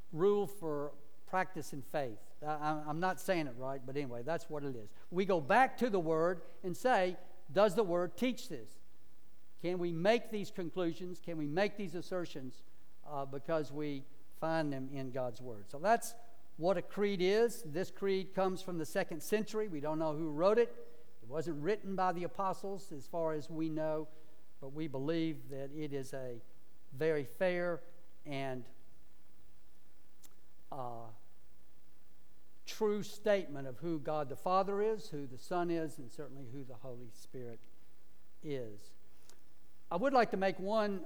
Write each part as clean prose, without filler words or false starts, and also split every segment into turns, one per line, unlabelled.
rule for practice in faith. I'm not saying it right, but anyway, that's what it is. We go back to the Word and say, does the Word teach this? Can we make these conclusions? Can we make these assertions because we find them in God's Word? So that's what a creed is. This creed comes from the 2nd century. We don't know who wrote it. It wasn't written by the apostles as far as we know, but we believe that it is a very fair and true statement of who God the Father is, who the Son is, and certainly who the Holy Spirit is. I would like to make one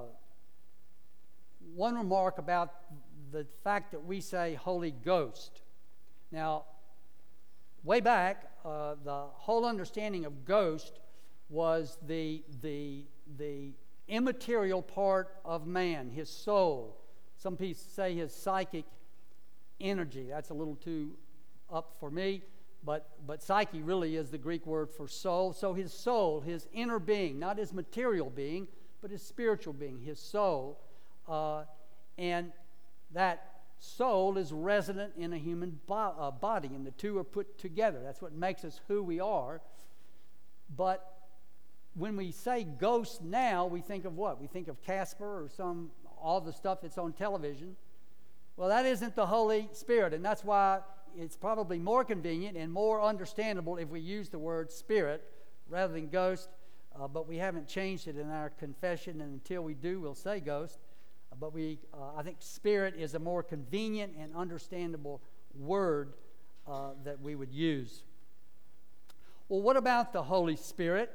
remark about the fact that we say Holy Ghost. Now, way back, the whole understanding of ghost was the immaterial part of man, his soul. Some people say his psychic energy. That's a little too up for me, but psyche really is the Greek word for soul. So his soul, his inner being, not his material being, but his spiritual being, his soul. And that soul is resident in a human body, and the two are put together. That's what makes us who we are. But when we say ghost now, we think of what? We think of Casper or all the stuff that's on television. Well, that isn't the Holy Spirit, and that's why it's probably more convenient and more understandable if we use the word Spirit rather than ghost, but we haven't changed it in our confession, and until we do, we'll say ghost. But I think Spirit is a more convenient and understandable word that we would use. Well, what about the Holy Spirit?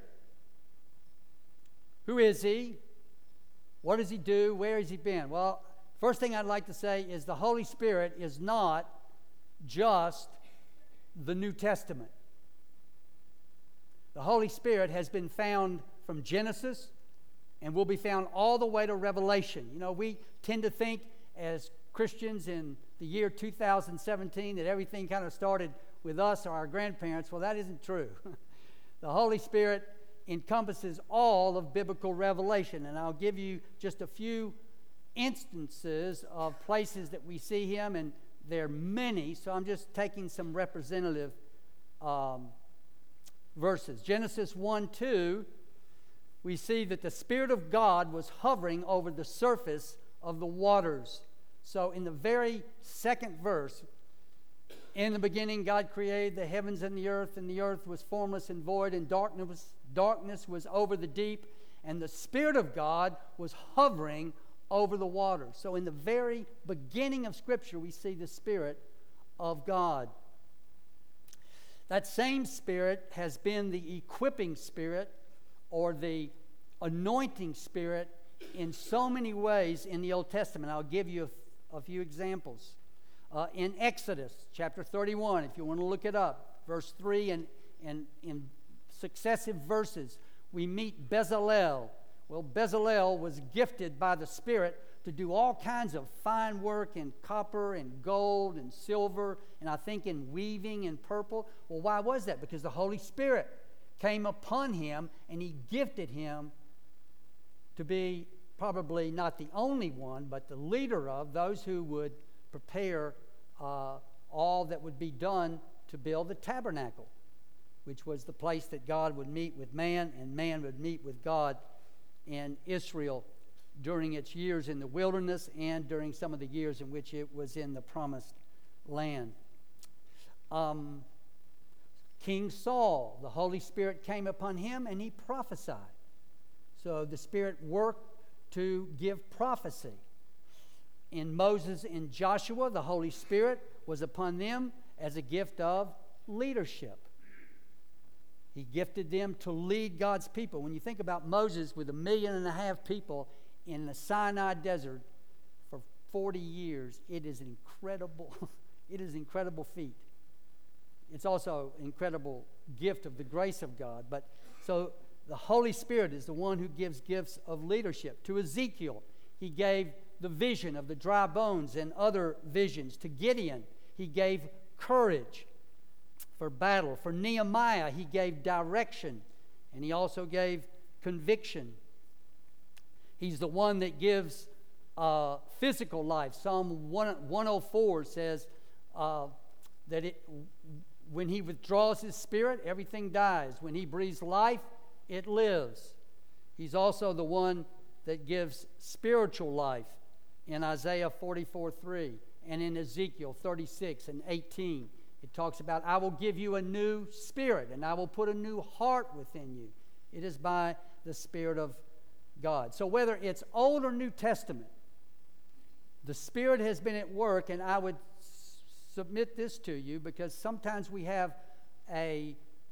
Who is He? What does He do? Where has He been? Well, first thing I'd like to say is the Holy Spirit is not just the New Testament. The Holy Spirit has been found from Genesis and will be found all the way to Revelation. You know, we tend to think as Christians in the year 2017 that everything kind of started with us or our grandparents. Well, that isn't true. The Holy Spirit encompasses all of biblical revelation, and I'll give you just a few instances of places that we see Him, and there are many, so I'm just taking some representative verses. Genesis 1:2, we see that the Spirit of God was hovering over the surface of the waters. So in the very second verse, in the beginning God created the heavens and the earth was formless and void, and darkness was over the deep, and the Spirit of God was hovering over the waters. So in the very beginning of Scripture, we see the Spirit of God. That same Spirit has been the equipping Spirit or the anointing Spirit in so many ways in the Old Testament. I'll give you a few examples. In Exodus chapter 31, if you want to look it up, verse 3 and in successive verses, we meet Bezalel. Well, Bezalel was gifted by the Spirit to do all kinds of fine work in copper and gold and silver, and I think in weaving and purple. Well, why was that? Because the Holy Spirit came upon him, and He gifted him to be probably not the only one, but the leader of those who would prepare all that would be done to build the tabernacle, which was the place that God would meet with man, and man would meet with God in Israel during its years in the wilderness and during some of the years in which it was in the promised land. King Saul, the Holy Spirit came upon him and he prophesied. So the Spirit worked to give prophecy. In Moses and Joshua, the Holy Spirit was upon them as a gift of leadership. He gifted them to lead God's people. When you think about Moses with 1.5 million people in the Sinai desert for 40 years, it is an incredible feat. It's also an incredible gift of the grace of God. But so the Holy Spirit is the one who gives gifts of leadership. To Ezekiel, He gave the vision of the dry bones and other visions. To Gideon, He gave courage for battle. For Nehemiah, He gave direction, and He also gave conviction. He's the one that gives physical life. Psalm 104 says that when he withdraws his spirit, everything dies. When he breathes life, it lives. He's also the one that gives spiritual life in Isaiah 44:3 and in Ezekiel 36 and 18. It talks about, I will give you a new spirit and I will put a new heart within you. It is by the Spirit of God. So whether it's Old or New Testament, the Spirit has been at work, and I would submit this to you because sometimes we have a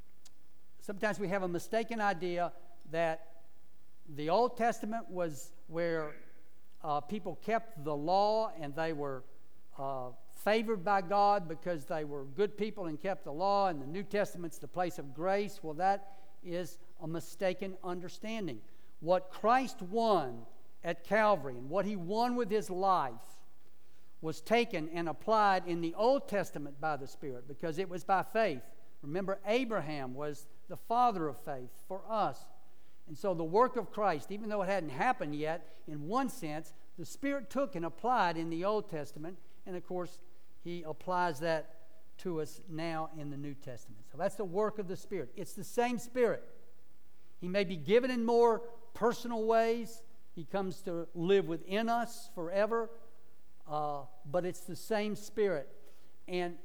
mistaken idea that the Old Testament was where people kept the law and they were favored by God because they were good people and kept the law, and the New Testament's the place of grace. Well, that is a mistaken understanding. What Christ won at Calvary and what he won with his life was taken and applied in the Old Testament by the Spirit because it was by faith. Remember, Abraham was the father of faith for us. And so the work of Christ, even though it hadn't happened yet, in one sense, the Spirit took and applied in the Old Testament. And of course, he applies that to us now in the New Testament. So that's the work of the Spirit. It's the same Spirit. He may be given in more personal ways. He comes to live within us forever. But it's the same Spirit. And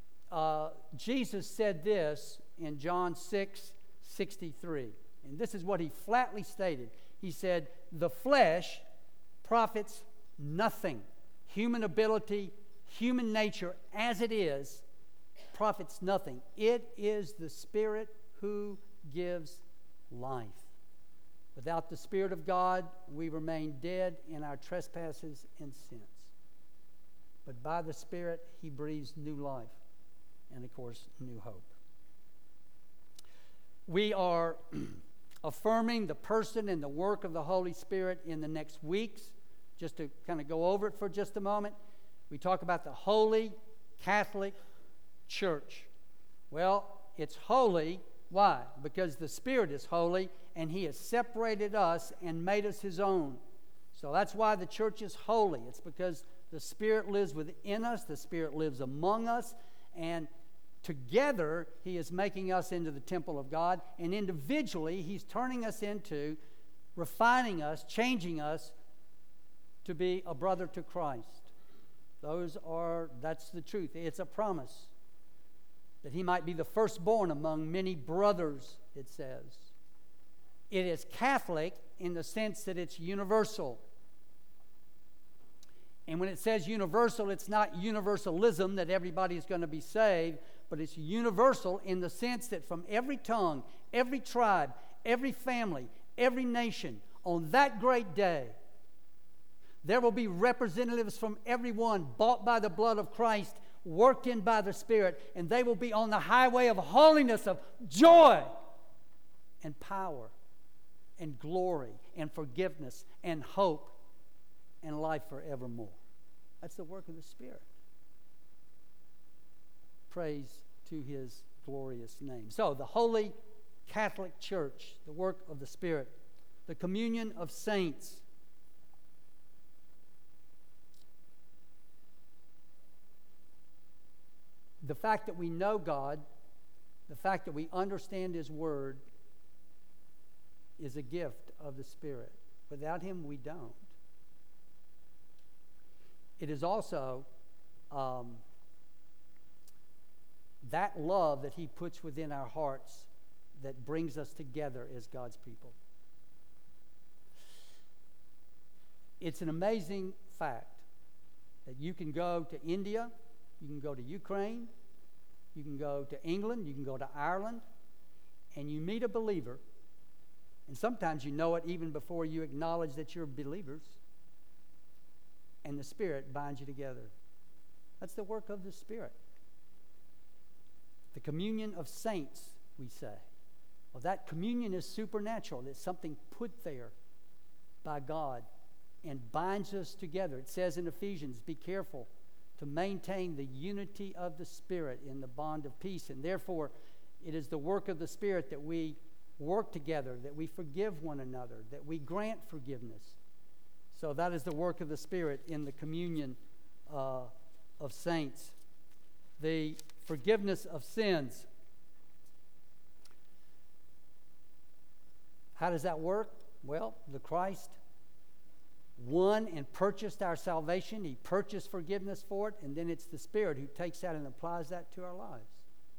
Jesus said this in John 6:63. And this is what he flatly stated. He said, the flesh profits nothing. Human ability, human nature as it is, profits nothing. It is the Spirit who gives life. Without the Spirit of God, we remain dead in our trespasses and sins. But by the Spirit, he breathes new life and, of course, new hope. We are affirming the person and the work of the Holy Spirit in the next weeks. Just to kind of go over it for just a moment, we talk about the Holy Catholic Church. Well, it's holy. Why? Because the Spirit is holy, and he has separated us and made us his own. So that's why the church is holy. It's because the Spirit lives within us, the Spirit lives among us, and together he is making us into the temple of God, and individually he's turning us into, refining us, changing us to be a brother to Christ. That's the truth. It's a promise that he might be the firstborn among many brothers, it says. It is Catholic in the sense that it's universal. And when it says universal, it's not universalism that everybody's going to be saved, but it's universal in the sense that from every tongue, every tribe, every family, every nation, on that great day, there will be representatives from everyone bought by the blood of Christ, worked in by the Spirit, and they will be on the highway of holiness, of joy and power and glory and forgiveness and hope and life forevermore. That's the work of the Spirit. Praise to his glorious name. So, the Holy Catholic Church, the work of the Spirit, the communion of saints. The fact that we know God, the fact that we understand his word, is a gift of the Spirit. Without him, we don't. It is also that love that he puts within our hearts that brings us together as God's people. It's an amazing fact that you can go to India, you can go to Ukraine, you can go to England, you can go to Ireland, and you meet a believer, and sometimes you know it even before you acknowledge that you're believers, and the Spirit binds you together. That's the work of the Spirit. The communion of saints, we say. Well, that communion is supernatural. It's something put there by God and binds us together. It says in Ephesians, be careful to maintain the unity of the Spirit in the bond of peace. And therefore, it is the work of the Spirit that we work together, that we forgive one another, that we grant forgiveness, So that is the work of the Spirit in the communion of saints. The forgiveness of sins. How does that work? Well, the Christ won and purchased our salvation. He purchased forgiveness for it, and then it's the Spirit who takes that and applies that to our lives.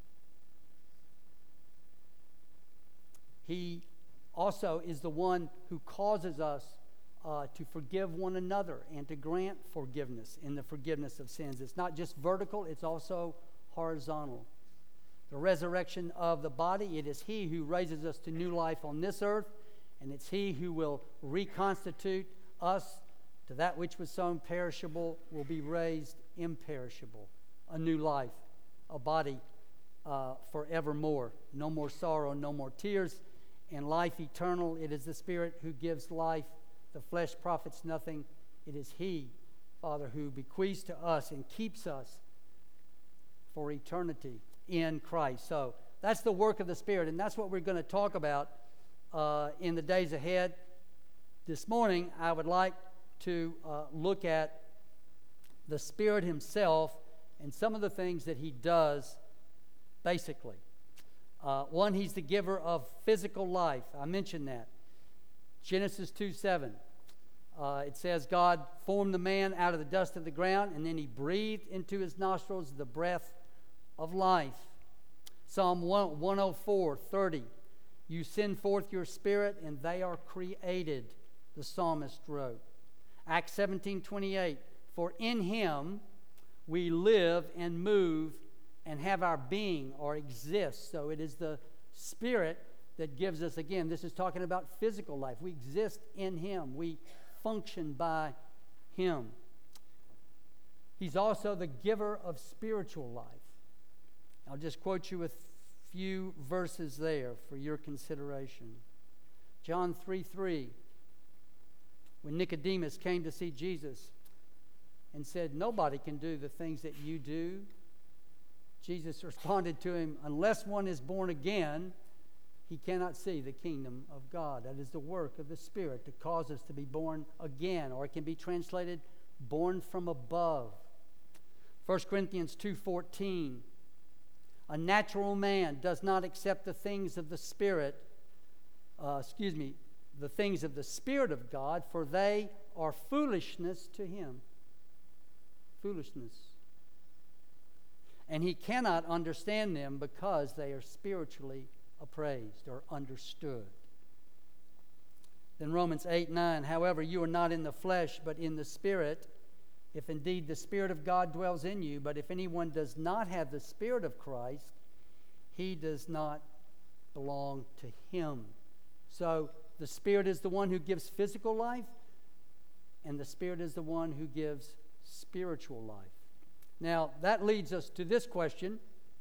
He also is the one who causes us to forgive one another and to grant forgiveness in the forgiveness of sins. It's not just vertical, it's also horizontal. The resurrection of the body, it is He who raises us to new life on this earth, and it's He who will reconstitute us to that which was sown perishable will be raised imperishable. A new life, a body forevermore. No more sorrow, no more tears, and life eternal. It is the Spirit who gives life. The flesh profits nothing. It is He, Father, who bequeaths to us and keeps us for eternity in Christ. So that's the work of the Spirit, and that's what we're going to talk about in the days ahead. This morning, I would like to look at the Spirit Himself and some of the things that He does basically. One, He's the giver of physical life. I mentioned that. Genesis 2:7. It says God formed the man out of the dust of the ground, and then He breathed into his nostrils the breath of life. Psalm 104:30. You send forth your Spirit, and they are created, the psalmist wrote. Acts 17:28. For in Him we live and move and have our being or exist. So it is the Spirit that gives us, again, this is talking about physical life. We exist in Him. We function by Him. He's also the giver of spiritual life. I'll just quote you a few verses there for your consideration. John 3:3. When Nicodemus came to see Jesus and said, nobody can do the things that you do, Jesus responded to him, unless one is born again, he cannot see the kingdom of God. That is the work of the Spirit to cause us to be born again, or it can be translated born from above. 1 Corinthians 2:14. A natural man does not accept the things of the Spirit, the things of the Spirit of God, for they are foolishness to him. Foolishness. And he cannot understand them because they are spiritually appraised or understood. Then Romans 8:9, however, you are not in the flesh, but in the Spirit, if indeed the Spirit of God dwells in you. But if anyone does not have the Spirit of Christ, he does not belong to Him. So the Spirit is the one who gives physical life, and the Spirit is the one who gives spiritual life. Now, that leads us to this question.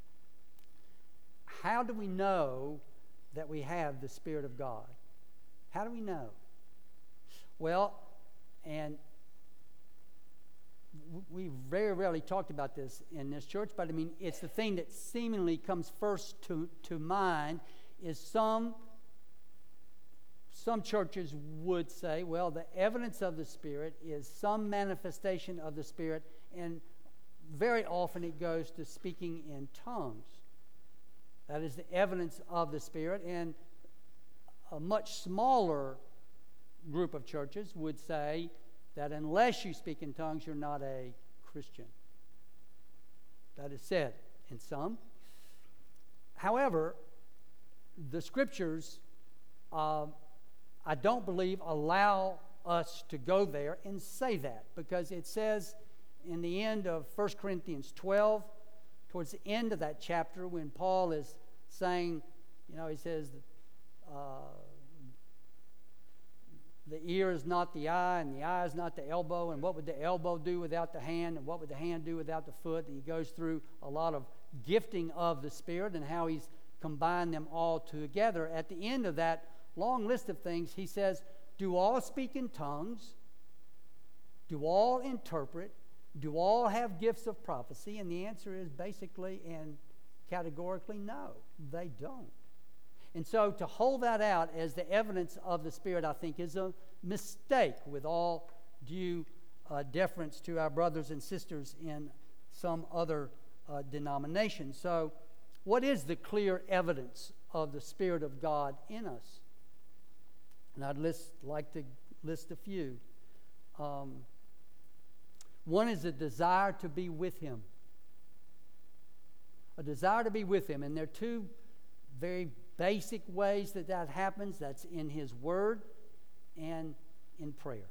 How do we know that we have the Spirit of God? How do we know? Well, and we very rarely talked about this in this church, but I mean, it's the thing that seemingly comes first to mind is some churches would say, well, the evidence of the Spirit is some manifestation of the Spirit, and very often it goes to speaking in tongues. That is the evidence of the Spirit, and a much smaller group of churches would say that unless you speak in tongues, you're not a Christian. That is said in some. However, the Scriptures, I don't believe, allow us to go there and say that, because it says in the end of 1 Corinthians 12, towards the end of that chapter, when Paul is saying, he says, the ear is not the eye, and the eye is not the elbow, and what would the elbow do without the hand, and what would the hand do without the foot? And he goes through a lot of gifting of the Spirit and how he's combined them all together. At the end of that long list of things, he says, do all speak in tongues? Do all interpret? Do all have gifts of prophecy? And the answer is basically and categorically no, they don't. And so to hold that out as the evidence of the Spirit, I think, is a mistake with all due deference to our brothers and sisters in some other denomination. So, what is the clear evidence of the Spirit of God in us? And I'd like to list a few. One is a desire to be with Him. A desire to be with Him. And there are two very basic ways that happens. That's in His Word and in prayer.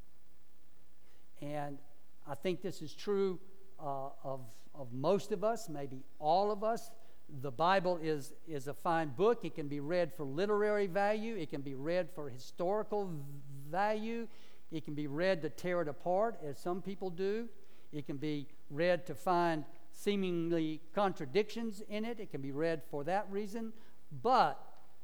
And I think this is true of most of us, maybe all of us. The Bible is a fine book. It can be read for literary value. It can be read for historical value. It can be read to tear it apart, as some people do. It can be read to find seemingly contradictions in it. It can be read for that reason. But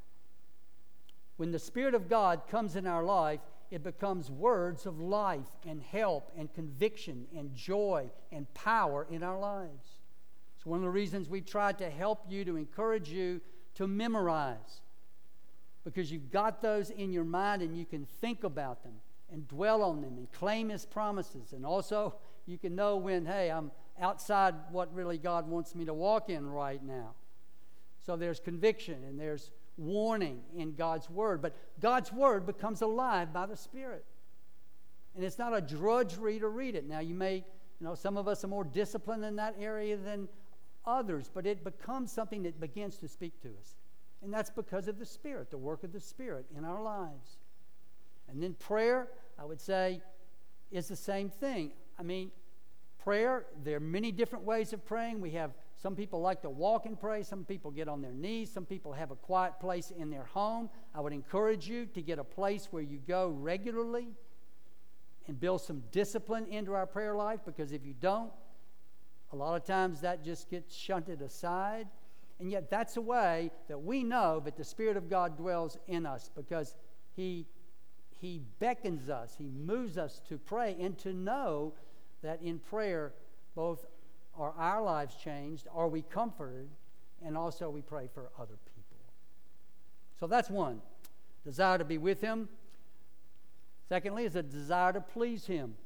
when the Spirit of God comes in our life, it becomes words of life and help and conviction and joy and power in our lives. It's one of the reasons we tried to help you, to encourage you to memorize, because you've got those in your mind and you can think about them and dwell on them and claim His promises. And also, you can know when, hey, I'm outside what really God wants me to walk in right now. So there's conviction and there's warning in God's Word. But God's Word becomes alive by the Spirit. And it's not a drudgery to read it. Now, some of us are more disciplined in that area than others, but it becomes something that begins to speak to us. And that's because of the Spirit, the work of the Spirit in our lives. And then prayer, I would say, is the same thing. Prayer, there are many different ways of praying. Some people like to walk and pray. Some people get on their knees. Some people have a quiet place in their home. I would encourage you to get a place where you go regularly and build some discipline into our prayer life, because if you don't, a lot of times that just gets shunted aside. And yet that's a way that we know that the Spirit of God dwells in us, because He beckons us, He moves us to pray and to know that in prayer both are our lives changed, are we comforted, and also we pray for other people. So that's one, desire to be with Him. Secondly is a desire to please Him.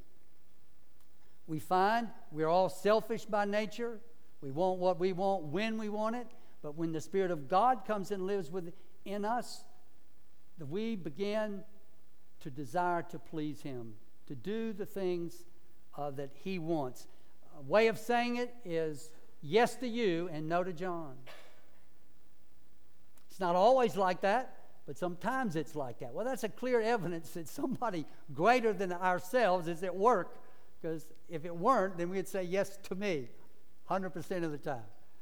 We find we're all selfish by nature. We want what we want when we want it. But when the Spirit of God comes and lives within us, we begin to desire to please Him, to do the things that He wants. A way of saying it is yes to you and no to John. It's not always like that, but sometimes it's like that. Well, that's a clear evidence that somebody greater than ourselves is at work, because if it weren't, then we'd say yes to me 100% of the time.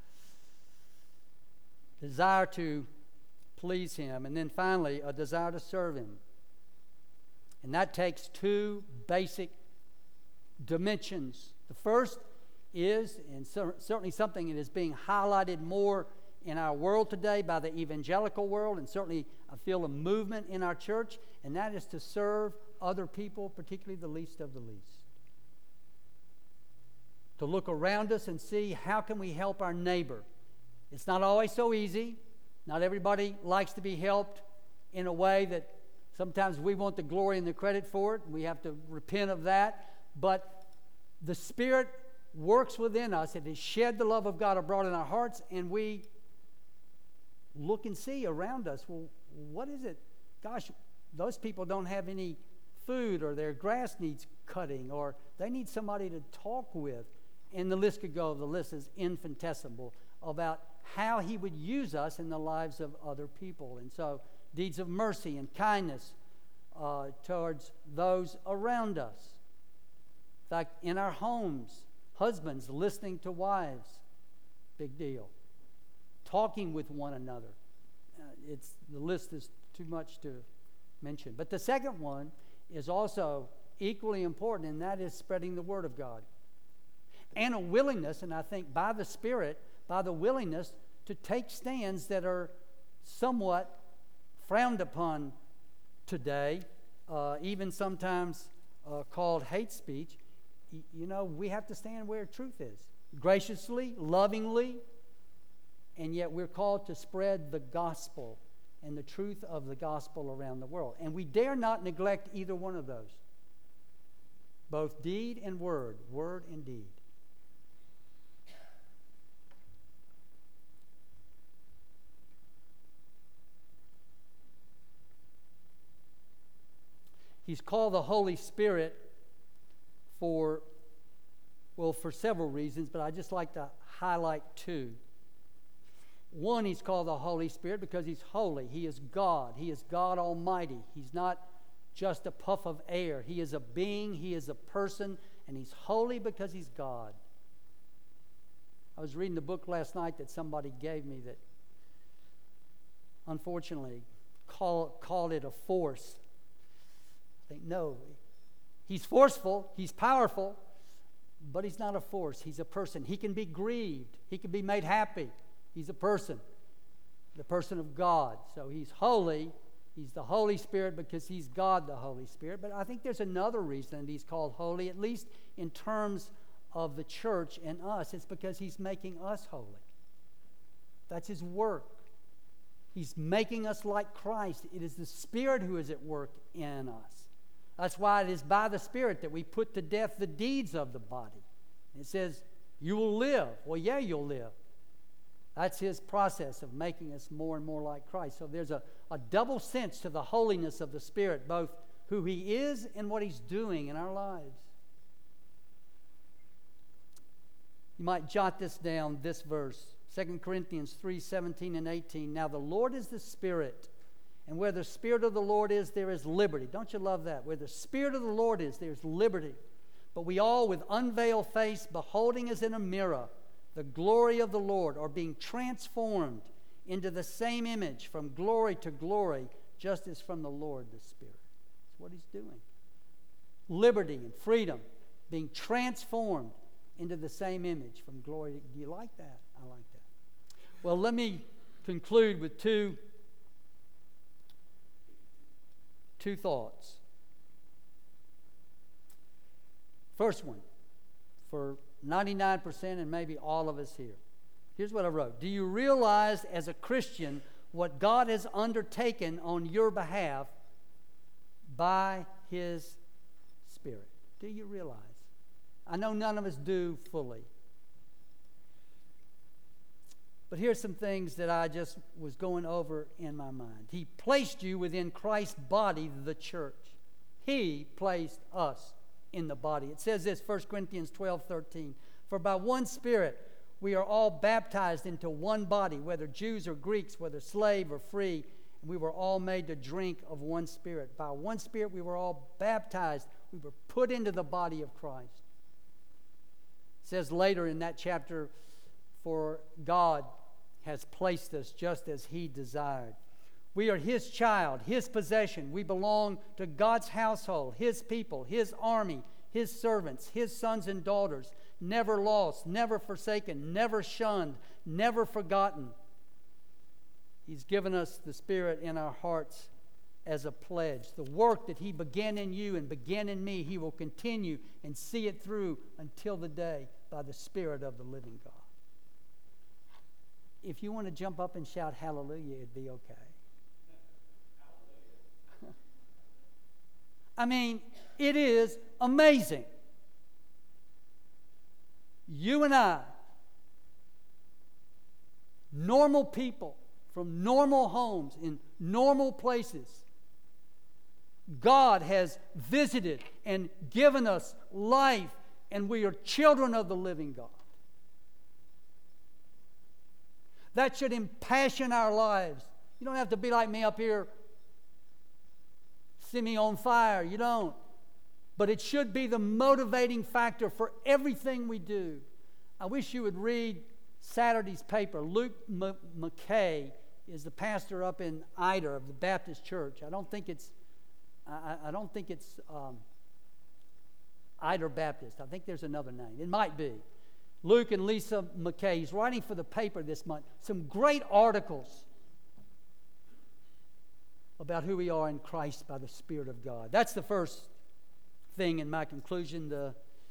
Desire to please Him. And then finally, a desire to serve Him. And that takes two basic dimensions. The first is, and certainly something that is being highlighted more in our world today by the evangelical world, and certainly I feel a movement in our church, and that is to serve other people, particularly the least of the least. To look around us and see how can we help our neighbor. It's not always so easy. Not everybody likes to be helped in a way that sometimes we want the glory and the credit for it. We have to repent of that. But the Spirit works within us. It has shed the love of God abroad in our hearts, and we look and see around us. Well, what is it? Gosh, those people don't have any food, or their grass needs cutting, or they need somebody to talk with. And the list could go. The list is infinitesimal about how He would use us in the lives of other people. And so deeds of mercy and kindness towards those around us. In fact, in our homes, husbands listening to wives, big deal. Talking with one another. The list is too much to mention. But the second one is also equally important, and that is spreading the Word of God. And a willingness, and I think by the Spirit, by the willingness to take stands that are somewhat frowned upon today, even sometimes called hate speech. We have to stand where truth is, graciously, lovingly, and yet we're called to spread the gospel and the truth of the gospel around the world. And we dare not neglect either one of those. both deed and word and deed. He's called the Holy Spirit for several reasons, but I just like to highlight two. One, he's called the Holy Spirit because he's holy. He is God. He is God Almighty. He's not just a puff of air. He is a being. He is a person, and he's holy because he's God. I was reading the book last night that somebody gave me that, unfortunately, called it a force. I think, no, he's forceful, he's powerful, but he's not a force. He's a person. He can be grieved. He can be made happy. He's a person, the person of God. So he's holy. He's the Holy Spirit because he's God, the Holy Spirit. But I think there's another reason that he's called holy, at least in terms of the church and us. It's because he's making us holy. That's his work. He's making us like Christ. It is the Spirit who is at work in us. That's why it is by the Spirit that we put to death the deeds of the body. It says, you will live. Well, yeah, you'll live. That's his process of making us more and more like Christ. So there's a double sense to the holiness of the Spirit, both who he is and what he's doing in our lives. You might jot this down, this verse, 2 Corinthians 3:17 and 18. Now the Lord is the Spirit, and where the Spirit of the Lord is, there is liberty. Don't you love that? Where the Spirit of the Lord is, there's liberty. But we all, with unveiled face, beholding as in a mirror the glory of the Lord, are being transformed into the same image from glory to glory, just as from the Lord the Spirit. That's what he's doing. Liberty and freedom, being transformed into the same image from glory to... Do you like that? I like that. Well, let me conclude with two thoughts. First one, for 99% and maybe all of us here. Here's what I wrote. Do you realize as a Christian what God has undertaken on your behalf by his Spirit? Do you realize? I know none of us do fully. But here's some things that I just was going over in my mind. He placed you within Christ's body, the church. He placed us in the body. It says this, 1 Corinthians 12:13. For by one Spirit we are all baptized into one body, whether Jews or Greeks, whether slave or free, and we were all made to drink of one Spirit. By one Spirit we were all baptized. We were put into the body of Christ. It says later in that chapter, for God has placed us just as he desired. We are his child, his possession. We belong to God's household, his people, his army, his servants, his sons and daughters, never lost, never forsaken, never shunned, never forgotten. He's given us the Spirit in our hearts as a pledge. The work that he began in you and began in me, he will continue and see it through until the day by the Spirit of the living God. If you want to jump up and shout hallelujah, it'd be okay. I mean, it is amazing. You and I, normal people from normal homes in normal places, God has visited and given us life, and we are children of the living God. That should impassion our lives. You don't have to be like me up here, see me on fire. You don't. But it should be the motivating factor for everything we do. I wish you would read Saturday's paper. Luke McKay is the pastor up in Ida of the Baptist Church. I don't think it's Ida Baptist. I think there's another name. It might be. Luke and Lisa McKay. He's writing for the paper this month. Some great articles about who we are in Christ by the Spirit of God. That's the first thing in my conclusion. The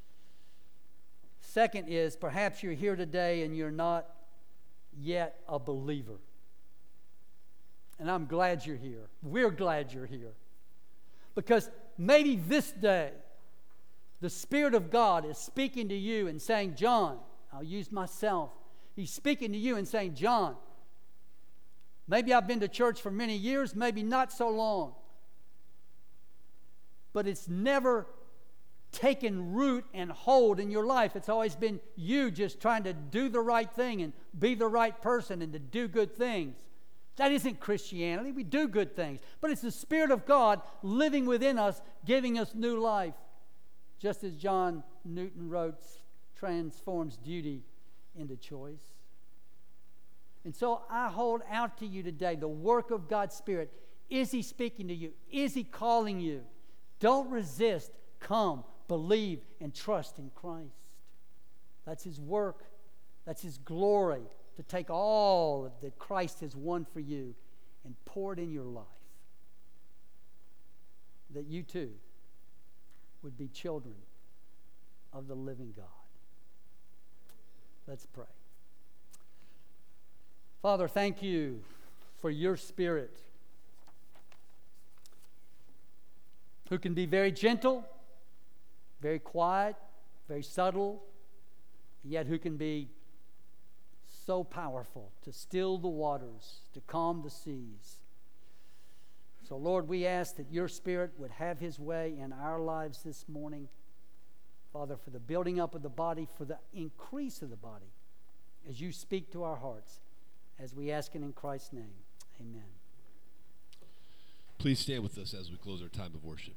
second is perhaps you're here today and you're not yet a believer. And I'm glad you're here. We're glad you're here. Because maybe this day The Spirit of God is speaking to you and saying, John, I'll use myself. He's speaking to you and saying, John, maybe I've been to church for many years, maybe not so long, but it's never taken root and hold in your life. It's always been you just trying to do the right thing and be the right person and to do good things. That isn't Christianity. We do good things. But it's the Spirit of God living within us, giving us new life. Just as John Newton wrote, transforms duty into choice. And so I hold out to you today the work of God's Spirit. Is He speaking to you? Is He calling you? Don't resist. Come, believe, and trust in Christ. That's His work. That's His glory, to take all that Christ has won for you and pour it in your life. That you too would be children of the living God. Let's pray. Father, thank you for your Spirit, who can be very gentle, very quiet, very subtle, yet who can be so powerful to still the waters, to calm the seas. So, Lord, we ask that your Spirit would have His way in our lives this morning. Father, for the building up of the body, for the increase of the body, as you speak to our hearts, as we ask it in Christ's name. Amen.
Please stand with us as we close our time of worship.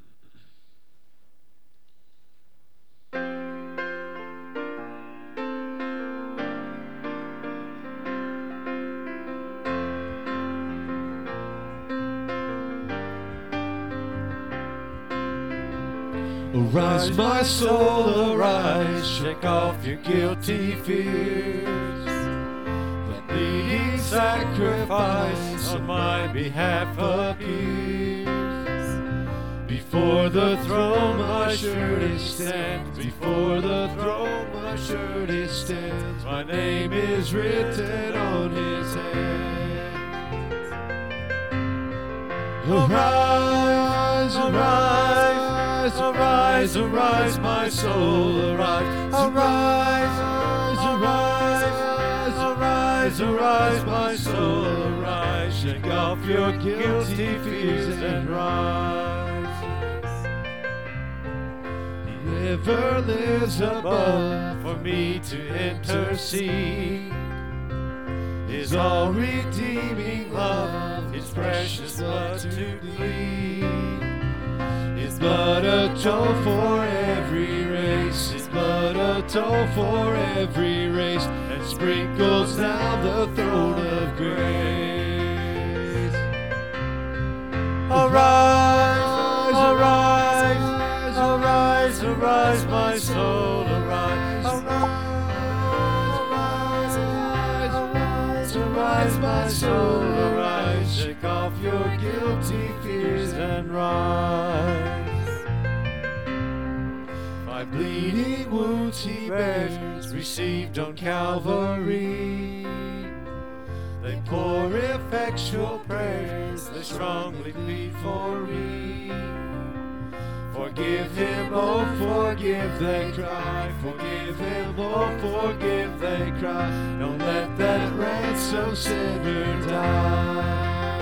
Arise, my soul, arise, shake off your guilty fears. Let bleeding sacrifice on my behalf appears. Before the throne my surety stands, before the throne my surety stands. My name is written on His hand. Arise, arise. Arise, arise, my soul, arise, arise, arise, arise, arise, my soul, arise, shake off your guilty fears and rise. He ever lives above for me to intercede. His all-redeeming love, His precious blood to plead. His blood atone for every race, His blood atone for every race, and sprinkles down the throne of grace. Arise, arise, arise, arise, my soul, arise, arise, arise, arise, arise, my soul, arise, shake off your guilty fears and rise. My bleeding wounds He bears, received on Calvary. They pour effectual prayers, they strongly plead for me. Forgive him, oh forgive, they cry. Forgive him, oh forgive, they cry. Don't let that ransom sinner die.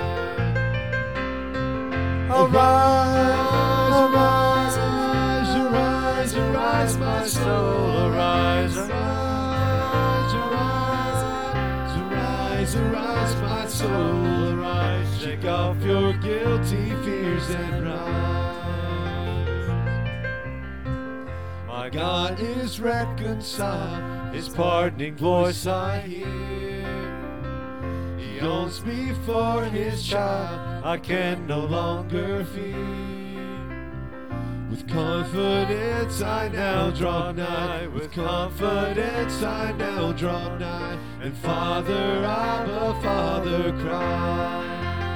Arise, arise, arise, arise, my soul, arise, arise, arise, arise, arise, my soul, arise. Shake off your guilty fears and rise. My God is reconciled, His pardoning voice I hear. He owns me for His child, I can no longer fear. With confidence I now draw nigh, with confidence I now draw nigh, and Father, Abba, Father, cry.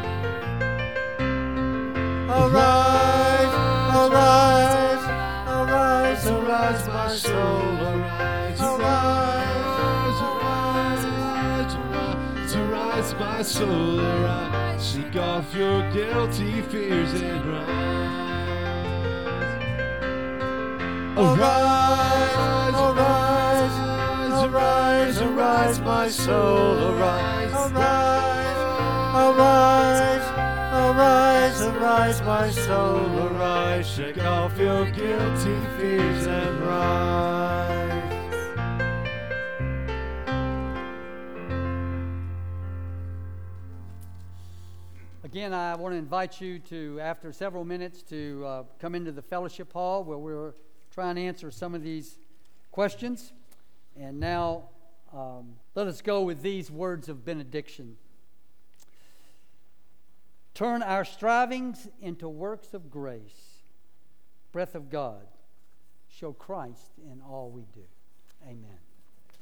Arise, arise, arise, arise, my soul, arise, arise, arise, arise, arise, my soul, arise, shake off your guilty fears and rise. Arise, arise, arise, arise, my soul, arise, arise, arise, arise, arise, my soul, arise, shake off your guilty fears and rise.
Again, I want to invite you to, after several minutes, to come into the fellowship hall where we're trying to answer some of these questions. And now, let us go with these words of benediction. Turn our strivings into works of grace. Breath of God, show Christ in all we do. Amen.